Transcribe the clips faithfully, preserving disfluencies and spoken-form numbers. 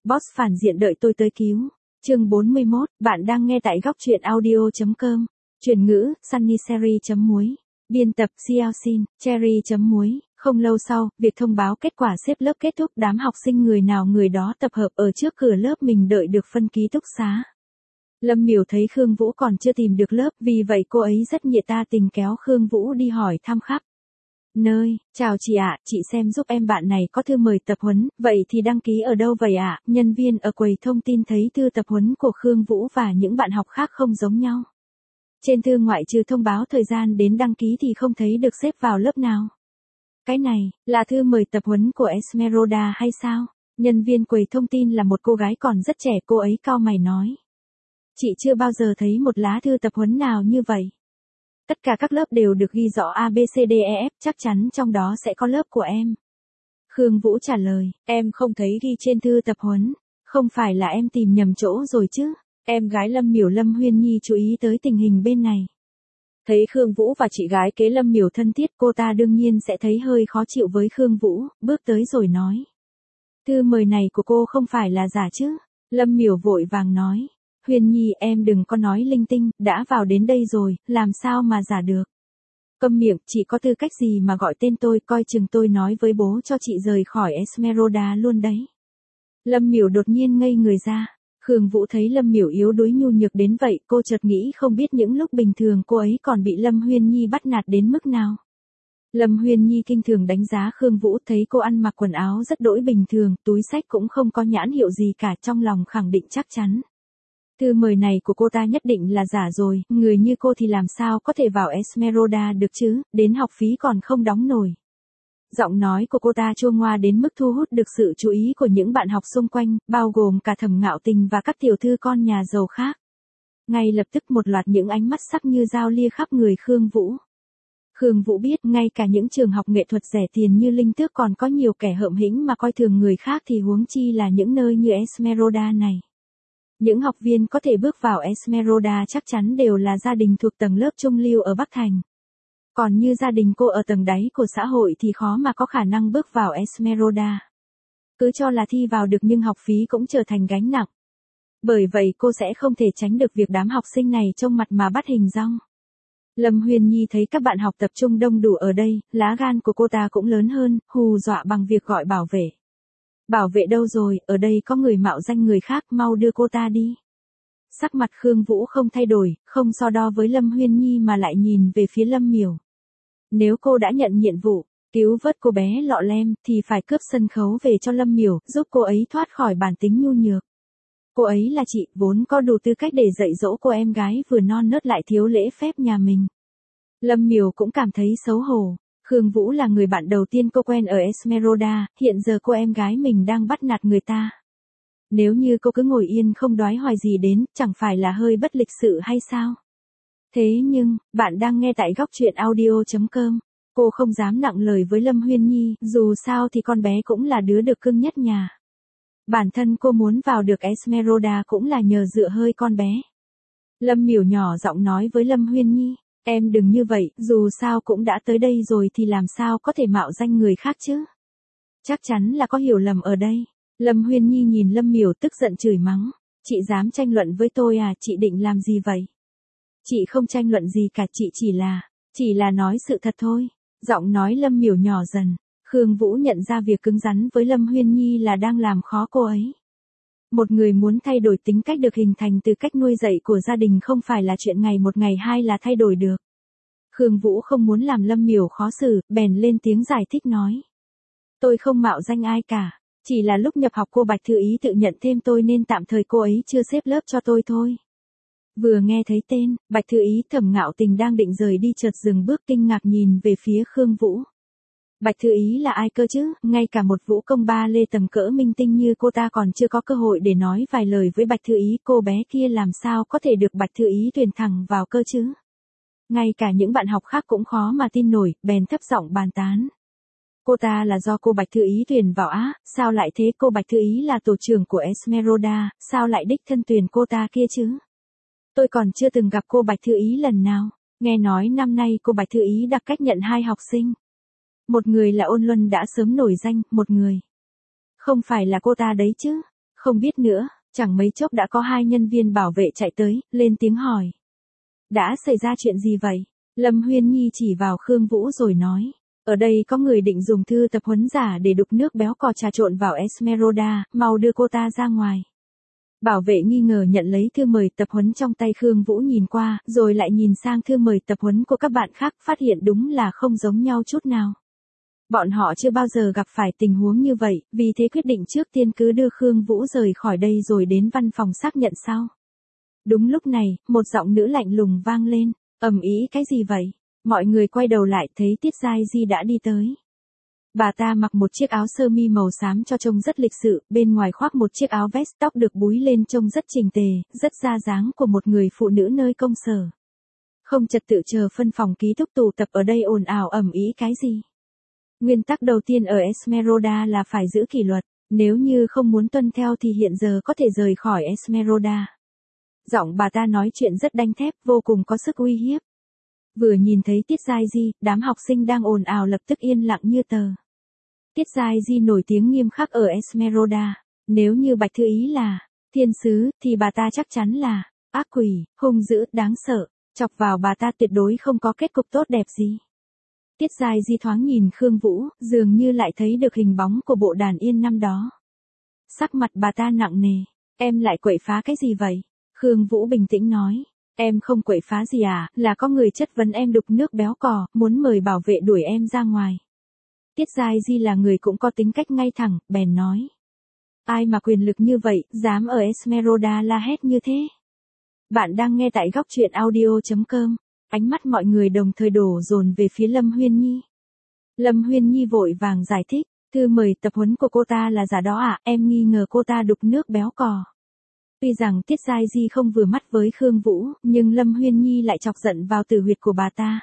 Boss phản diện đợi tôi tới cứu. Chương bốn mươi mốt, bạn đang nghe tại góc truyện audio chấm com. Chuyển ngữ, sunnyseries.muối. Biên tập, Xiaoxin, Cherry.muối. Không lâu sau, việc thông báo kết quả xếp lớp kết thúc, đám học sinh người nào người đó tập hợp ở trước cửa lớp mình đợi được phân ký túc xá. Lâm Miểu thấy Khương Vũ còn chưa tìm được lớp, vì vậy cô ấy rất nhiệt ta tình kéo Khương Vũ đi hỏi thăm khắp nơi. Chào chị ạ, chị xem giúp em bạn này có thư mời tập huấn, vậy thì đăng ký ở đâu vậy ạ? Nhân viên ở quầy thông tin thấy thư tập huấn của Khương Vũ và những bạn học khác không giống nhau. Trên thư ngoại trừ thông báo thời gian đến đăng ký thì không thấy được xếp vào lớp nào. Cái này, là thư mời tập huấn của Esmeralda hay sao? Nhân viên quầy thông tin là một cô gái còn rất trẻ, cô ấy cau mày nói. Chị chưa bao giờ thấy một lá thư tập huấn nào như vậy. Tất cả các lớp đều được ghi rõ A B C D E F, chắc chắn trong đó sẽ có lớp của em. Khương Vũ trả lời, em không thấy ghi trên thư tập huấn, không phải là em tìm nhầm chỗ rồi chứ? Em gái Lâm Miểu Lâm Huyên Nhi chú ý tới tình hình bên này. Thấy Khương Vũ và chị gái kế Lâm Miểu thân thiết, cô ta đương nhiên sẽ thấy hơi khó chịu với Khương Vũ, bước tới rồi nói. Thư mời này của cô không phải là giả chứ? Lâm Miểu vội vàng nói. Huyên Nhi em đừng có nói linh tinh, đã vào đến đây rồi, làm sao mà giả được. Câm miệng, chị có tư cách gì mà gọi tên tôi, coi chừng tôi nói với bố cho chị rời khỏi Esmeralda luôn đấy. Lâm Miểu đột nhiên ngây người ra. Khương Vũ thấy Lâm Miểu yếu đuối nhu nhược đến vậy, cô chợt nghĩ không biết những lúc bình thường cô ấy còn bị Lâm Huyên Nhi bắt nạt đến mức nào. Lâm Huyên Nhi kinh thường đánh giá Khương Vũ, thấy cô ăn mặc quần áo rất đỗi bình thường, túi xách cũng không có nhãn hiệu gì cả, trong lòng khẳng định chắc chắn. Thư mời này của cô ta nhất định là giả rồi, người như cô thì làm sao có thể vào Esmeralda được chứ, đến học phí còn không đóng nổi. Giọng nói của cô ta chua ngoa đến mức thu hút được sự chú ý của những bạn học xung quanh, bao gồm cả Thẩm Ngạo Tình và các tiểu thư con nhà giàu khác. Ngay lập tức một loạt những ánh mắt sắc như dao lia khắp người Khương Vũ. Khương Vũ biết ngay cả những trường học nghệ thuật rẻ tiền như Linh Tước còn có nhiều kẻ hợm hĩnh mà coi thường người khác thì huống chi là những nơi như Esmeralda này. Những học viên có thể bước vào Esmeralda chắc chắn đều là gia đình thuộc tầng lớp trung lưu ở Bắc Thành. Còn như gia đình cô ở tầng đáy của xã hội thì khó mà có khả năng bước vào Esmeralda. Cứ cho là thi vào được nhưng học phí cũng trở thành gánh nặng. Bởi vậy cô sẽ không thể tránh được việc đám học sinh này trông mặt mà bắt hình dong. Lâm Huyên Nhi thấy các bạn học tập trung đông đủ ở đây, lá gan của cô ta cũng lớn hơn, hù dọa bằng việc gọi bảo vệ. Bảo vệ đâu rồi, ở đây có người mạo danh người khác, mau đưa cô ta đi. Sắc mặt Khương Vũ không thay đổi, không so đo với Lâm Huyên Nhi mà lại nhìn về phía Lâm Miểu. Nếu cô đã nhận nhiệm vụ, cứu vớt cô bé lọ lem, thì phải cướp sân khấu về cho Lâm Miểu, giúp cô ấy thoát khỏi bản tính nhu nhược. Cô ấy là chị, vốn có đủ tư cách để dạy dỗ cô em gái vừa non nớt lại thiếu lễ phép nhà mình. Lâm Miểu cũng cảm thấy xấu hổ. Khương Vũ là người bạn đầu tiên cô quen ở Esmeralda, hiện giờ cô em gái mình đang bắt nạt người ta. Nếu như cô cứ ngồi yên không đoái hoài gì đến, chẳng phải là hơi bất lịch sự hay sao? Thế nhưng, bạn đang nghe tại góc truyện audio chấm com. Cô không dám nặng lời với Lâm Huyên Nhi, dù sao thì con bé cũng là đứa được cưng nhất nhà. Bản thân cô muốn vào được Esmeralda cũng là nhờ dựa hơi con bé. Lâm Miểu nhỏ giọng nói với Lâm Huyên Nhi. Em đừng như vậy, dù sao cũng đã tới đây rồi thì làm sao có thể mạo danh người khác chứ? Chắc chắn là có hiểu lầm ở đây. Lâm Huyên Nhi nhìn Lâm Miểu tức giận chửi mắng. Chị dám tranh luận với tôi à, chị định làm gì vậy? Chị không tranh luận gì cả, chị chỉ là, chỉ là nói sự thật thôi. Giọng nói Lâm Miểu nhỏ dần. Khương Vũ nhận ra việc cứng rắn với Lâm Huyên Nhi là đang làm khó cô ấy. Một người muốn thay đổi tính cách được hình thành từ cách nuôi dạy của gia đình không phải là chuyện ngày một ngày hai là thay đổi được. Khương Vũ không muốn làm Lâm Miểu khó xử, bèn lên tiếng giải thích nói. Tôi không mạo danh ai cả, chỉ là lúc nhập học cô Bạch Thư Ý tự nhận thêm tôi nên tạm thời cô ấy chưa xếp lớp cho tôi thôi. Vừa nghe thấy tên, Bạch Thư Ý Thẩm Ngạo Tình đang định rời đi chợt dừng bước kinh ngạc nhìn về phía Khương Vũ. Bạch Thư Ý là ai cơ chứ, ngay cả một vũ công ba lê tầm cỡ minh tinh như cô ta còn chưa có cơ hội để nói vài lời với Bạch Thư Ý, cô bé kia làm sao có thể được Bạch Thư Ý tuyển thẳng vào cơ chứ. Ngay cả những bạn học khác cũng khó mà tin nổi, bèn thấp giọng bàn tán. Cô ta là do cô Bạch Thư Ý tuyển vào á, sao lại thế, cô Bạch Thư Ý là tổ trưởng của Esmeralda, sao lại đích thân tuyển cô ta kia chứ. Tôi còn chưa từng gặp cô Bạch Thư Ý lần nào, nghe nói năm nay cô Bạch Thư Ý đặc cách nhận hai học sinh. Một người là Ôn Luân đã sớm nổi danh, một người. Không phải là cô ta đấy chứ. Không biết nữa, chẳng mấy chốc đã có hai nhân viên bảo vệ chạy tới, lên tiếng hỏi. Đã xảy ra chuyện gì vậy? Lâm Huyên Nhi chỉ vào Khương Vũ rồi nói. Ở đây có người định dùng thư tập huấn giả để đục nước béo cò trà trộn vào Esmeralda, mau đưa cô ta ra ngoài. Bảo vệ nghi ngờ nhận lấy thư mời tập huấn trong tay Khương Vũ nhìn qua, rồi lại nhìn sang thư mời tập huấn của các bạn khác, phát hiện đúng là không giống nhau chút nào. Bọn họ chưa bao giờ gặp phải tình huống như vậy, vì thế quyết định trước tiên cứ đưa Khương Vũ rời khỏi đây rồi đến văn phòng xác nhận sau. Đúng lúc này, một giọng nữ lạnh lùng vang lên, ầm ĩ cái gì vậy? Mọi người quay đầu lại thấy Tiết Giai Di đã đi tới. Bà ta mặc một chiếc áo sơ mi màu xám cho trông rất lịch sự, bên ngoài khoác một chiếc áo vest, tóc được búi lên trông rất chỉnh tề, rất ra dáng của một người phụ nữ nơi công sở. Không trật tự chờ phân phòng ký túc tụ tập ở đây ồn ào ầm ĩ cái gì. Nguyên tắc đầu tiên ở Esmeralda là phải giữ kỷ luật, nếu như không muốn tuân theo thì hiện giờ có thể rời khỏi Esmeralda. Giọng bà ta nói chuyện rất đanh thép, vô cùng có sức uy hiếp. Vừa nhìn thấy Tiết Giai Di, đám học sinh đang ồn ào lập tức yên lặng như tờ. Tiết Giai Di nổi tiếng nghiêm khắc ở Esmeralda, nếu như Bạch Thư Ý là thiên sứ thì bà ta chắc chắn là ác quỷ, hung dữ, đáng sợ, chọc vào bà ta tuyệt đối không có kết cục tốt đẹp gì. Tiết Giai Di thoáng nhìn Khương Vũ, dường như lại thấy được hình bóng của bộ đàn yên năm đó. Sắc mặt bà ta nặng nề, em lại quậy phá cái gì vậy? Khương Vũ bình tĩnh nói, em không quậy phá gì à, là có người chất vấn em đục nước béo cò, muốn mời bảo vệ đuổi em ra ngoài. Tiết Giai Di là người cũng có tính cách ngay thẳng, bèn nói. Ai mà quyền lực như vậy, dám ở Esmeralda la hét như thế? Bạn đang nghe tại góc truyện audio chấm com. Ánh mắt mọi người đồng thời đổ dồn về phía Lâm Huyên Nhi. Lâm Huyên Nhi vội vàng giải thích, thư mời tập huấn của cô ta là giả đó à, em nghi ngờ cô ta đục nước béo cò. Tuy rằng Tiết Giai Di không vừa mắt với Khương Vũ, nhưng Lâm Huyên Nhi lại chọc giận vào tử huyệt của bà ta.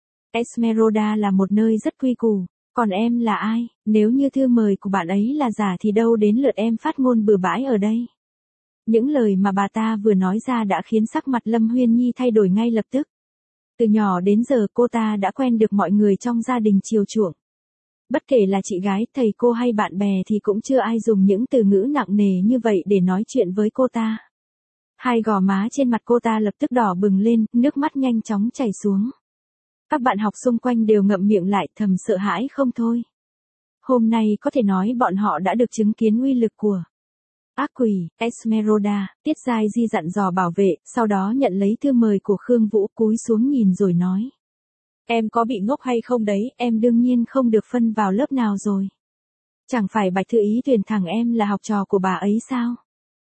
Esmeralda là một nơi rất quy củ, còn em là ai, nếu như thư mời của bạn ấy là giả thì đâu đến lượt em phát ngôn bừa bãi ở đây. Những lời mà bà ta vừa nói ra đã khiến sắc mặt Lâm Huyên Nhi thay đổi ngay lập tức. Từ nhỏ đến giờ cô ta đã quen được mọi người trong gia đình chiều chuộng. Bất kể là chị gái, thầy cô hay bạn bè thì cũng chưa ai dùng những từ ngữ nặng nề như vậy để nói chuyện với cô ta. Hai gò má trên mặt cô ta lập tức đỏ bừng lên, nước mắt nhanh chóng chảy xuống. Các bạn học xung quanh đều ngậm miệng lại, thầm sợ hãi không thôi. Hôm nay có thể nói bọn họ đã được chứng kiến uy lực của ác quỷ, Esmeralda. Tiết Giai Di dặn dò bảo vệ, sau đó nhận lấy thư mời của Khương Vũ, cúi xuống nhìn rồi nói. Em có bị ngốc hay không đấy, em đương nhiên không được phân vào lớp nào rồi. Chẳng phải Bạch Thư Ý tuyển thẳng em là học trò của bà ấy sao?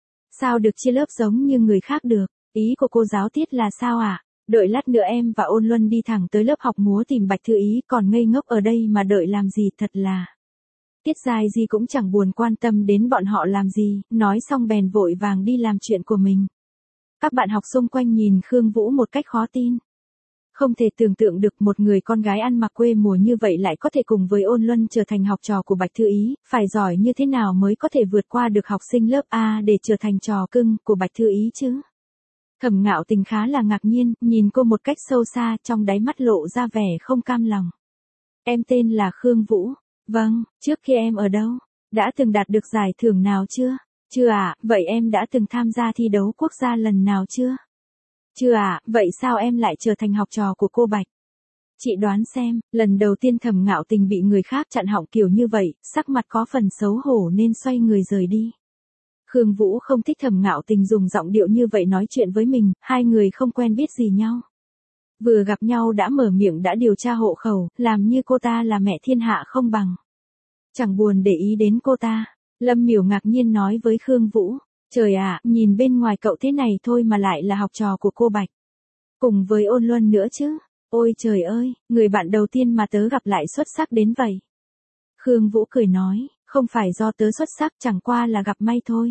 Sao được chia lớp giống như người khác được, ý của cô giáo Tiết là sao ạ? À? Đợi lát nữa em và Ôn Luân đi thẳng tới lớp học múa tìm Bạch Thư Ý, còn ngây ngốc ở đây mà đợi làm gì, thật là. Tiết Giai Di cũng chẳng buồn quan tâm đến bọn họ làm gì, nói xong bèn vội vàng đi làm chuyện của mình. Các bạn học xung quanh nhìn Khương Vũ một cách khó tin. Không thể tưởng tượng được một người con gái ăn mặc quê mùa như vậy lại có thể cùng với Ôn Luân trở thành học trò của Bạch Thư Ý, phải giỏi như thế nào mới có thể vượt qua được học sinh lớp A để trở thành trò cưng của Bạch Thư Ý chứ? Thẩm Ngạo Tình khá là ngạc nhiên, nhìn cô một cách sâu xa, trong đáy mắt lộ ra vẻ không cam lòng. Em tên là Khương Vũ. Vâng, trước kia em ở đâu? Đã từng đạt được giải thưởng nào chưa? Chưa ạ, à, vậy em đã từng tham gia thi đấu quốc gia lần nào chưa? Chưa ạ, à, vậy sao em lại trở thành học trò của cô Bạch? Chị đoán xem, lần đầu tiên Thẩm Ngạo Tình bị người khác chặn họng kiểu như vậy, sắc mặt có phần xấu hổ nên xoay người rời đi. Khương Vũ không thích Thẩm Ngạo Tình dùng giọng điệu như vậy nói chuyện với mình, hai người không quen biết gì nhau. Vừa gặp nhau đã mở miệng đã điều tra hộ khẩu, làm như cô ta là mẹ thiên hạ không bằng. Chẳng buồn để ý đến cô ta, Lâm Miểu ngạc nhiên nói với Khương Vũ, trời ạ, nhìn bên ngoài cậu thế này thôi mà lại là học trò của cô Bạch. Cùng với Ôn Luân nữa chứ, ôi trời ơi, người bạn đầu tiên mà tớ gặp lại xuất sắc đến vậy. Khương Vũ cười nói, không phải do tớ xuất sắc, chẳng qua là gặp may thôi.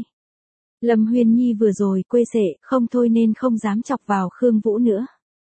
Lâm Huyên Nhi vừa rồi quê sệ, không thôi nên không dám chọc vào Khương Vũ nữa.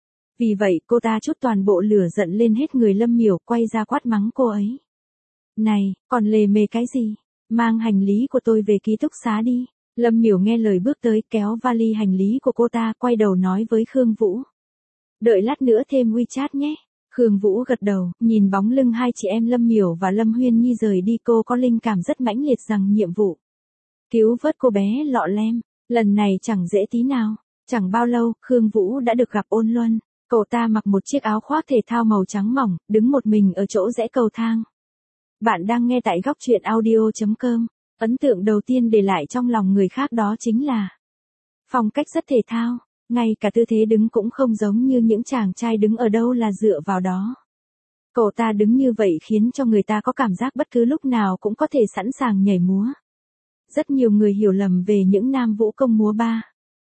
Vì vậy cô ta trút toàn bộ lửa giận lên hết người Lâm Miểu, quay ra quát mắng cô ấy. Này, còn lề mề cái gì? Mang hành lý của tôi về ký túc xá đi. Lâm Miểu nghe lời bước tới, kéo vali hành lý của cô ta, quay đầu nói với Khương Vũ. Đợi lát nữa thêm WeChat nhé. Khương Vũ gật đầu, nhìn bóng lưng hai chị em Lâm Miểu và Lâm Huyên Nhi rời đi, cô có linh cảm rất mãnh liệt rằng nhiệm vụ cứu vớt cô bé lọ lem. Lần này chẳng dễ tí nào. Chẳng bao lâu, Khương Vũ đã được gặp Ôn Luân. Cậu ta mặc một chiếc áo khoác thể thao màu trắng mỏng, đứng một mình ở chỗ rẽ cầu thang. Bạn đang nghe tại góc truyện audio chấm com. Ấn tượng đầu tiên để lại trong lòng người khác đó chính là phong cách rất thể thao, ngay cả tư thế đứng cũng không giống như những chàng trai đứng ở đâu là dựa vào đó. Cậu ta đứng như vậy khiến cho người ta có cảm giác bất cứ lúc nào cũng có thể sẵn sàng nhảy múa. Rất nhiều người hiểu lầm về những nam vũ công múa ba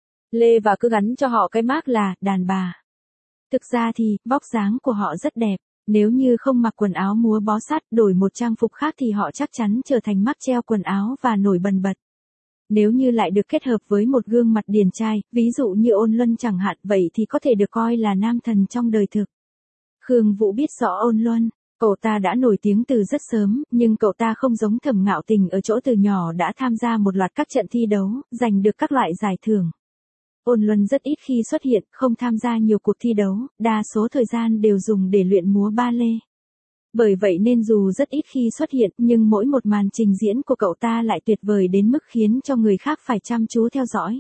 lê và cứ gắn cho họ cái mác là đàn bà. Thực ra thì, vóc dáng của họ rất đẹp. Nếu như không mặc quần áo múa bó sát, đổi một trang phục khác thì họ chắc chắn trở thành mắc treo quần áo và nổi bần bật. Nếu như lại được kết hợp với một gương mặt điển trai, ví dụ như Ôn Luân chẳng hạn, vậy thì có thể được coi là nam thần trong đời thực. Khương Vũ biết rõ Ôn Luân, cậu ta đã nổi tiếng từ rất sớm, nhưng cậu ta không giống Thẩm Ngạo Tình ở chỗ từ nhỏ đã tham gia một loạt các trận thi đấu, giành được các loại giải thưởng. Ôn Luân rất ít khi xuất hiện, không tham gia nhiều cuộc thi đấu, đa số thời gian đều dùng để luyện múa ba lê. Bởi vậy nên dù rất ít khi xuất hiện, nhưng mỗi một màn trình diễn của cậu ta lại tuyệt vời đến mức khiến cho người khác phải chăm chú theo dõi.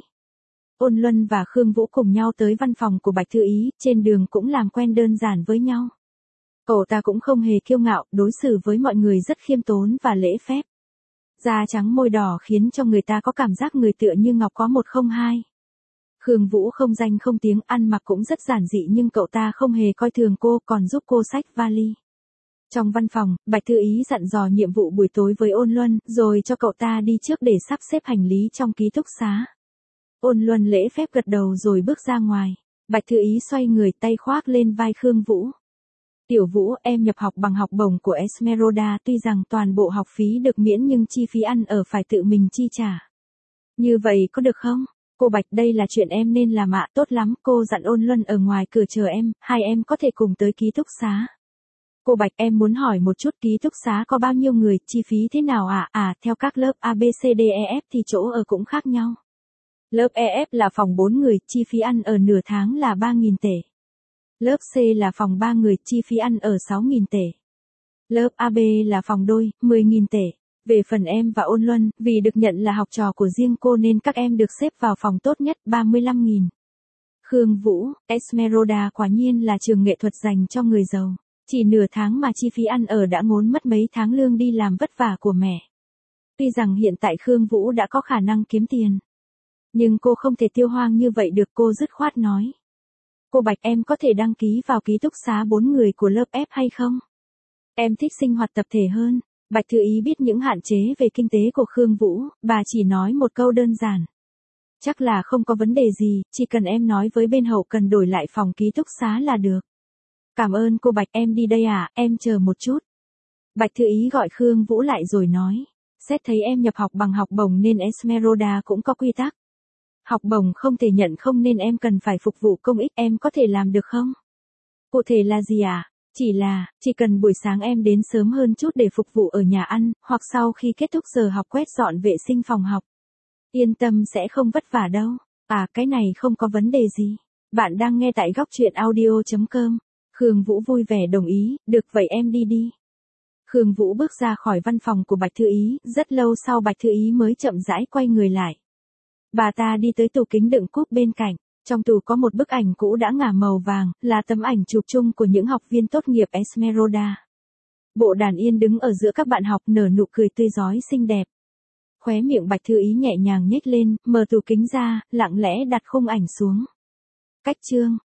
Ôn Luân và Khương Vũ cùng nhau tới văn phòng của Bạch Thư Ý, trên đường cũng làm quen đơn giản với nhau. Cậu ta cũng không hề kiêu ngạo, đối xử với mọi người rất khiêm tốn và lễ phép. Da trắng môi đỏ khiến cho người ta có cảm giác người tựa như ngọc có một không hai. Khương Vũ không danh không tiếng, ăn mặc cũng rất giản dị nhưng cậu ta không hề coi thường cô, còn giúp cô xách vali. Trong văn phòng, Bạch Thư Ý dặn dò nhiệm vụ buổi tối với Ôn Luân, rồi cho cậu ta đi trước để sắp xếp hành lý trong ký túc xá. Ôn Luân lễ phép gật đầu rồi bước ra ngoài. Bạch Thư Ý xoay người, tay khoác lên vai Khương Vũ. Tiểu Vũ, em nhập học bằng học bổng của Esmeralda, tuy rằng toàn bộ học phí được miễn nhưng chi phí ăn ở phải tự mình chi trả. Như vậy có được không? Cô Bạch, đây là chuyện em nên làm ạ. Tốt lắm, cô dặn Ôn Luân ở ngoài cửa chờ em, hai em có thể cùng tới ký túc xá. Cô Bạch, em muốn hỏi một chút, ký túc xá có bao nhiêu người, chi phí thế nào ạ? À? à, theo các lớp A B C D E F thì chỗ ở cũng khác nhau. Lớp E F là phòng bốn người, chi phí ăn ở nửa tháng là ba nghìn tệ. Lớp C là phòng ba người, chi phí ăn ở sáu nghìn tệ. Lớp A B là phòng đôi, mười nghìn tệ. Về phần em và Ôn Luân, vì được nhận là học trò của riêng cô nên các em được xếp vào phòng tốt nhất, ba mươi lăm nghìn. Khương Vũ, Esmeralda quả nhiên là trường nghệ thuật dành cho người giàu. Chỉ nửa tháng mà chi phí ăn ở đã ngốn mất mấy tháng lương đi làm vất vả của mẹ. Tuy rằng hiện tại Khương Vũ đã có khả năng kiếm tiền, nhưng cô không thể tiêu hoang như vậy được, cô dứt khoát nói. Cô Bạch, em có thể đăng ký vào ký túc xá bốn người của lớp F hay không? Em thích sinh hoạt tập thể hơn. Bạch Thư Ý biết những hạn chế về kinh tế của Khương Vũ, bà chỉ nói một câu đơn giản. Chắc là không có vấn đề gì, chỉ cần em nói với bên hậu cần đổi lại phòng ký túc xá là được. Cảm ơn cô Bạch, em đi đây à, em chờ một chút. Bạch Thư Ý gọi Khương Vũ lại rồi nói. Xét thấy em nhập học bằng học bổng nên Esmeralda cũng có quy tắc. Học bổng không thể nhận không nên em cần phải phục vụ công ích, em có thể làm được không? Cụ thể là gì à? Chỉ là, chỉ cần buổi sáng em đến sớm hơn chút để phục vụ ở nhà ăn, hoặc sau khi kết thúc giờ học quét dọn vệ sinh phòng học. Yên tâm, sẽ không vất vả đâu. À, cái này không có vấn đề gì. Bạn đang nghe tại góc truyện audio chấm com. Khương Vũ vui vẻ đồng ý, được vậy em đi đi. Khương Vũ bước ra khỏi văn phòng của Bạch Thư Ý, rất lâu sau Bạch Thư Ý mới chậm rãi quay người lại. Bà ta đi tới tủ kính đựng cúp bên cạnh. Trong tủ có một bức ảnh cũ đã ngả màu vàng, là tấm ảnh chụp chung của những học viên tốt nghiệp Esmeralda. Bộ Đàn Yên đứng ở giữa các bạn học nở nụ cười tươi rói xinh đẹp. Khóe miệng Bạch Thư Ý nhẹ nhàng nhếch lên, mở tủ kính ra, lặng lẽ đặt khung ảnh xuống. Cách chương.